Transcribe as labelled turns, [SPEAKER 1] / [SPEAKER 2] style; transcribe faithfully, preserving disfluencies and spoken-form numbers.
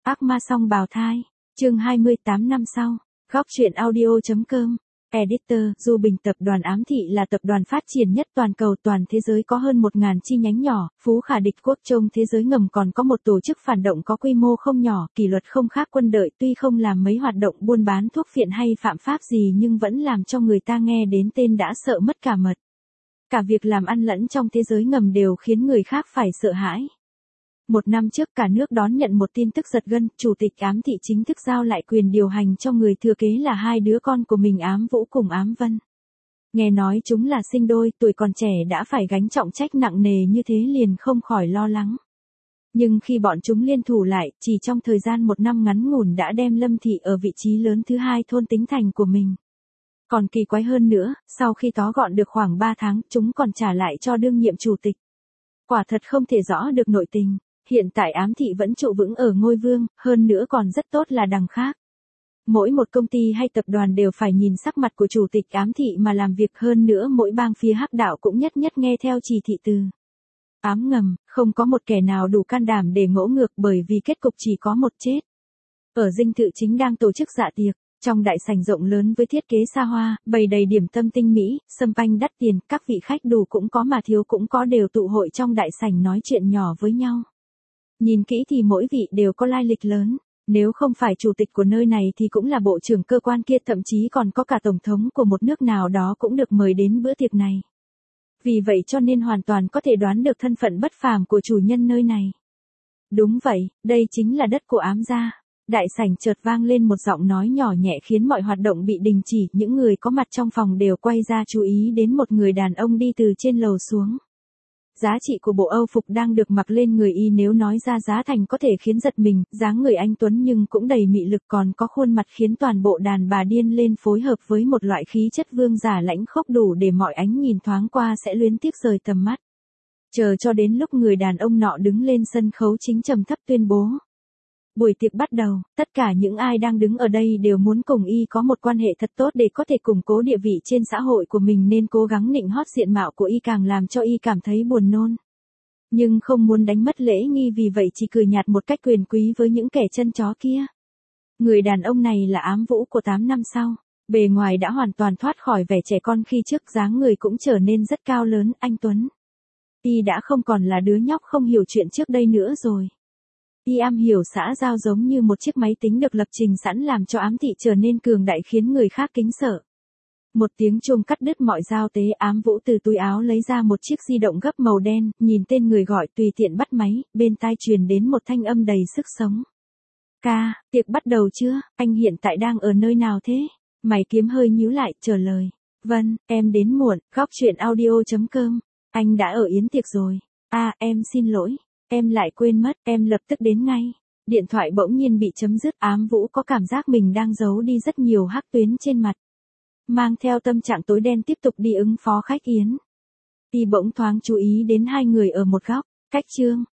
[SPEAKER 1] Ác ma song bào thai. Chương hai mươi tám năm sau. Góc truyện audio.com. Editor. Du Bình tập đoàn Ám Thị là tập đoàn phát triển nhất toàn cầu, toàn thế giới có hơn một nghìn chi nhánh nhỏ, phú khả địch quốc. Trong thế giới ngầm còn có một tổ chức phản động có quy mô không nhỏ, kỷ luật không khác quân đội, tuy không làm mấy hoạt động buôn bán thuốc phiện hay phạm pháp gì nhưng vẫn làm cho người ta nghe đến tên đã sợ mất cả mật. Cả việc làm ăn lẫn trong thế giới ngầm đều khiến người khác phải sợ hãi. Một năm trước cả nước đón nhận một tin tức giật gân, Chủ tịch Ám Thị chính thức giao lại quyền điều hành cho người thừa kế là hai đứa con của mình, Ám Vũ cùng Ám Vân. Nghe nói chúng là sinh đôi, tuổi còn trẻ đã phải gánh trọng trách nặng nề như thế liền không khỏi lo lắng. Nhưng khi bọn chúng liên thủ lại, chỉ trong thời gian một năm ngắn ngủn đã đem Lâm Thị ở vị trí lớn thứ hai thôn tính thành của mình. Còn kỳ quái hơn nữa, sau khi tó gọn được khoảng ba tháng, chúng còn trả lại cho đương nhiệm chủ tịch. Quả thật không thể rõ được nội tình. Hiện tại Ám Thị vẫn trụ vững ở ngôi vương, hơn nữa còn rất tốt là đằng khác. Mỗi một công ty hay tập đoàn đều phải nhìn sắc mặt của chủ tịch Ám Thị mà làm việc, hơn nữa mỗi bang phía hắc đạo cũng nhất nhất nghe theo chỉ thị từ Ám ngầm, không có một kẻ nào đủ can đảm để ngỗ ngược, bởi vì kết cục chỉ có một chết. Ở dinh thự chính đang tổ chức dạ tiệc, trong đại sảnh rộng lớn với thiết kế xa hoa, bày đầy điểm tâm tinh mỹ, sâm panh đắt tiền, các vị khách đủ cũng có mà thiếu cũng có đều tụ hội trong đại sảnh nói chuyện nhỏ với nhau. Nhìn kỹ thì mỗi vị đều có lai lịch lớn, nếu không phải chủ tịch của nơi này thì cũng là bộ trưởng cơ quan kia, thậm chí còn có cả tổng thống của một nước nào đó cũng được mời đến bữa tiệc này. Vì vậy cho nên hoàn toàn có thể đoán được thân phận bất phàm của chủ nhân nơi này. Đúng vậy, đây chính là đất của Ám gia. Đại sảnh chợt vang lên một giọng nói nhỏ nhẹ khiến mọi hoạt động bị đình chỉ, những người có mặt trong phòng đều quay ra chú ý đến một người đàn ông đi từ trên lầu xuống. Giá trị của bộ Âu phục đang được mặc lên người y nếu nói ra giá thành có thể khiến giật mình, dáng người anh tuấn nhưng cũng đầy mị lực, còn có khuôn mặt khiến toàn bộ đàn bà điên lên, phối hợp với một loại khí chất vương giả lãnh khốc đủ để mọi ánh nhìn thoáng qua sẽ luyến tiếc rời tầm mắt. Chờ cho đến lúc người đàn ông nọ đứng lên sân khấu chính trầm thấp tuyên bố. Buổi tiệc bắt đầu, tất cả những ai đang đứng ở đây đều muốn cùng y có một quan hệ thật tốt để có thể củng cố địa vị trên xã hội của mình, nên cố gắng nịnh hót diện mạo của y càng làm cho y cảm thấy buồn nôn. Nhưng không muốn đánh mất lễ nghi, vì vậy chỉ cười nhạt một cách quyền quý với những kẻ chân chó kia. Người đàn ông này là Ám Vũ của tám năm sau. Bề ngoài đã hoàn toàn thoát khỏi vẻ trẻ con khi trước, dáng người cũng trở nên rất cao lớn, anh tuấn. Y đã không còn là đứa nhóc không hiểu chuyện trước đây nữa rồi. Y am hiểu xã giao giống như một chiếc máy tính được lập trình sẵn, làm cho Ám Thị trở nên cường đại khiến người khác kính sợ. Một tiếng chuông cắt đứt mọi giao tế, Ám Vũ từ túi áo lấy ra một chiếc di động gấp màu đen, nhìn tên người gọi tùy tiện bắt máy, bên tai truyền đến một thanh âm đầy sức sống. Ca, tiệc bắt đầu chưa, anh hiện tại đang ở nơi nào thế? Mày kiếm hơi nhíu lại, trả lời. Vâng, em đến muộn. Góc truyện audio.com. Anh đã ở yến tiệc rồi. À, em xin lỗi. Em lại quên mất, em lập tức đến ngay. Điện thoại bỗng nhiên bị chấm dứt, Ám Vũ có cảm giác mình đang giấu đi rất nhiều hắc tuyến trên mặt. Mang theo tâm trạng tối đen tiếp tục đi ứng phó khách yến. Y bỗng thoáng chú ý đến hai người ở một góc, cách Trương,